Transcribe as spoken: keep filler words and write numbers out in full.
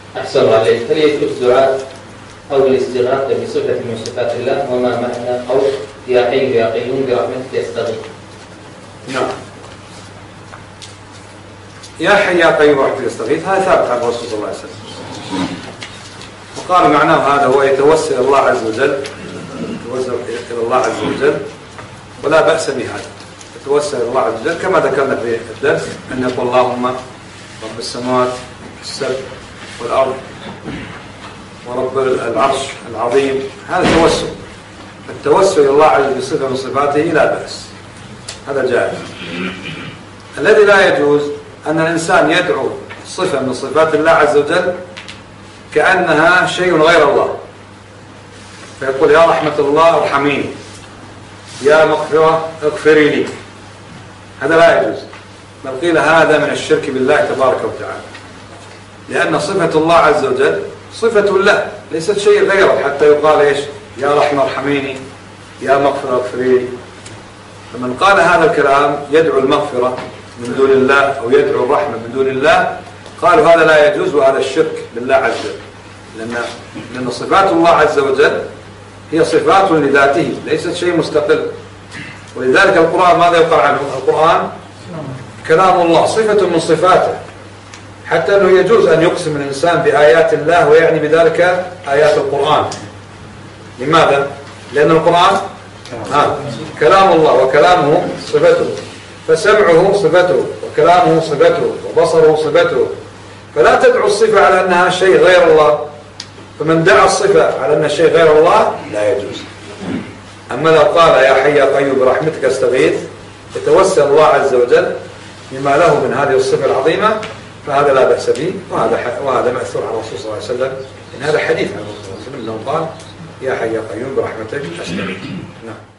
أحسن عليك. هل يجوز دعاء أو الاستغاثة بصفة من صفات الله؟ وما معنى قول يا حي يا قيوم برحمتك أستغيث؟ نعم. يا حي يا قيوم برحمتك أستغيث هذا ثابت عن الرسول صلى الله عليه وسلم، وقال معناه هذا هو يتوسل إلى الله عز وجل، يتوسل إلى الله عز وجل ولا بأس بهذا، يتوسل إلى الله عز وجل كما ذكرنا في الدرس أن يقول اللهم رب السماوات السبع والأرض ورب العرش العظيم، هذا توسل. التوسل إلى الله عز وجل بصفة من صفاته لا بأس، هذا جائز. الذي لا يجوز أن الإنسان يدعو صفة من صفات الله عز وجل كأنها شيء غير الله، فيقول يا رحمة الله ارحميني، يا مغفرة اغفري لي، هذا لا يجوز، بل قيل هذا من الشرك بالله تبارك وتعالى، لأن صفة الله عز وجل صفة له ليست شيء غيره حتى يقال إيش يا رحمة ارحميني، يا مغفرة اغفري لي. فمن قال هذا الكلام يدعو المغفرة من دون الله أو يدعو الرحمة من دون الله قالوا هذا لا يجوز، وهذا الشرك بالله عز وجل، لأن لأن صفات الله عز وجل هي صفات لذاته ليست شيء مستقل. ولذلك القرآن ماذا يقال عنه؟ القرآن كلام الله، صفة من صفاته، حتى أنه يجوز أن يقسم الإنسان بآيات الله ويعني بذلك آيات القرآن. لماذا؟ لأن القرآن آه. كلام الله وكلامه صفته، فسمعه صفته وكلامه صفته وبصره صفته، فلا تدعو الصفة على أنها شيء غير الله، فمن دعا الصفة على أنها شيء غير الله لا يجوز. أما لو قال يا حي يا قيوم برحمتك أستغيث يتوسل الله عز وجل بما له من هذه الصفة العظيمة فهذا لا بأس به، وهذا وهذا مأثور عن الرسول صلى الله عليه وسلم، إن هذا حديث عن الرسول صلى الله عليه وسلم أنه قال يا حي يا قيوم برحمتك أستغيث. نعم.